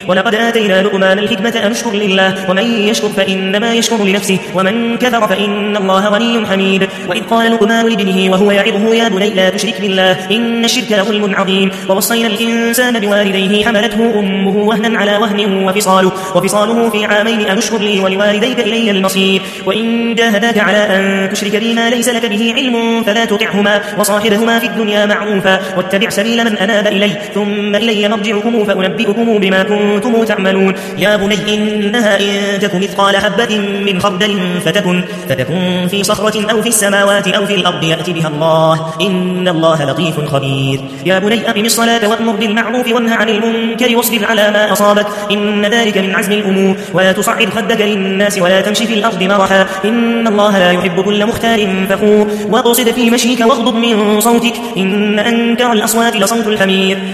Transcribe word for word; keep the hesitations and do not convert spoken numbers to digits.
ولقد آتينا لقمان الحكمة أن اشكر لله ومن يشكر فإنما يشكر لنفسه ومن كفر فإن الله غني حميد. وإذ قال لقمان لابنه وهو يعظه يا بني لا تشرك بالله إن الشرك لظلم عظيم. ووصينا الإنسان بوالديه حملته أمه وهنا على وهن وفصاله, وفصاله في عامين أن اشكر لي ولوالديك إلي المصير. وإن جاهداك على أن تشرك بي ما ليس لك به علم فلا تطعهما وصاحبهما في الدنيا معروفا واتبع سبيل من أناب إلي ثم إلي مرجعكم فأنبئكم بما كنتم تعملون. يا بني إنها إن تك مثقال حبة من خردل فتكن, فتكن في صخرة أو في السماوات أو في الأرض يأتي بها الله إن الله لطيف خبير. يا بني أقم الصلاة وأمر بالمعروف وانه عن المنكر واصبر على ما أصابك إن ذلك من عزم الأمور. ولا تصعد خدك للناس ولا تمشي في الأرض مرحا إن الله لا يحب كل مختال فخور. واقصد في مشيك واغضض من صوتك إن أنكر الأصوات لصوت الحمير.